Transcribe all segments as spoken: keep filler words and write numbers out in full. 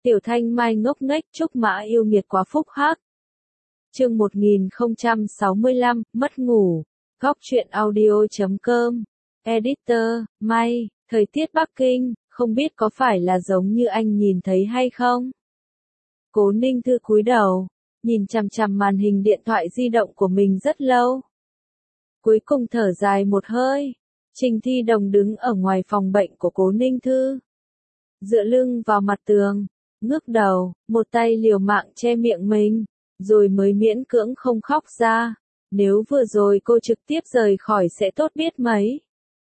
Tiểu Thanh Mai ngốc nghếch Trúc Mã yêu nghiệt quá phúc hắc. Chương một nghìn không trăm sáu mươi lăm, mất ngủ. Góc truyện audio chấm com. Editor, May, thời tiết Bắc Kinh, không biết có phải là giống như anh nhìn thấy hay không? Cố Ninh Thư cúi đầu, nhìn chằm chằm màn hình điện thoại di động của mình rất lâu. Cuối cùng thở dài một hơi, Trình Thi Đồng đứng ở ngoài phòng bệnh của Cố Ninh Thư. Dựa lưng vào mặt tường, ngước đầu, một tay liều mạng che miệng mình, rồi mới miễn cưỡng không khóc ra. Nếu vừa rồi cô trực tiếp rời khỏi sẽ tốt biết mấy.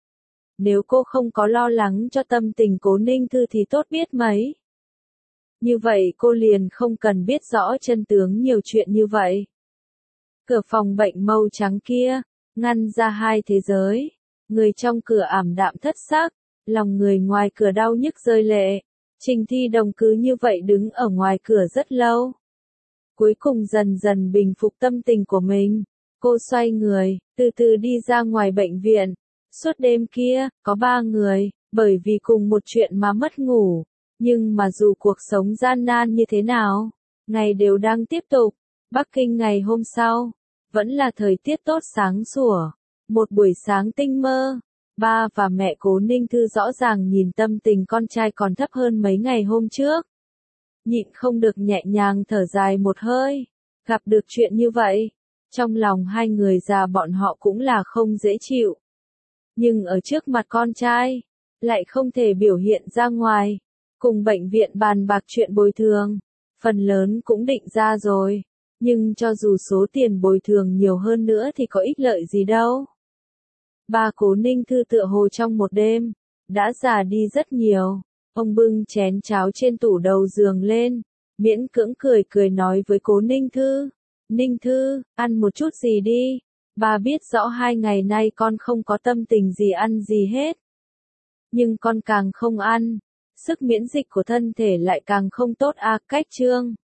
Nếu cô không có lo lắng cho tâm tình Cố Ninh Thư thì tốt biết mấy. Như vậy cô liền không cần biết rõ chân tướng nhiều chuyện như vậy. Cửa phòng bệnh màu trắng kia, ngăn ra hai thế giới. Người trong cửa ảm đạm thất sắc, lòng người ngoài cửa đau nhức rơi lệ. Trình Thi Đồng cứ như vậy đứng ở ngoài cửa rất lâu. Cuối cùng dần dần bình phục tâm tình của mình. Cô xoay người, từ từ đi ra ngoài bệnh viện. Suốt đêm kia, có ba người, bởi vì cùng một chuyện mà mất ngủ. Nhưng mà dù cuộc sống gian nan như thế nào, ngày đều đang tiếp tục. Bắc Kinh ngày hôm sau, vẫn là thời tiết tốt sáng sủa. Một buổi sáng tinh mơ, ba và mẹ Cố Ninh Thư rõ ràng nhìn tâm tình con trai còn thấp hơn mấy ngày hôm trước. Nhịn không được nhẹ nhàng thở dài một hơi, gặp được chuyện như vậy, trong lòng hai người già bọn họ cũng là không dễ chịu. Nhưng ở trước mặt con trai, lại không thể biểu hiện ra ngoài, cùng bệnh viện bàn bạc chuyện bồi thường, phần lớn cũng định ra rồi, nhưng cho dù số tiền bồi thường nhiều hơn nữa thì có ích lợi gì đâu. Ba Cố Ninh Thư tựa hồ trong một đêm, đã già đi rất nhiều. Ông bưng chén cháo trên tủ đầu giường lên, miễn cưỡng cười cười nói với Cố Ninh Thư. Ninh Thư, ăn một chút gì đi. Bà biết rõ hai ngày nay con không có tâm tình gì ăn gì hết. Nhưng con càng không ăn, sức miễn dịch của thân thể lại càng không tốt à. Cách Trương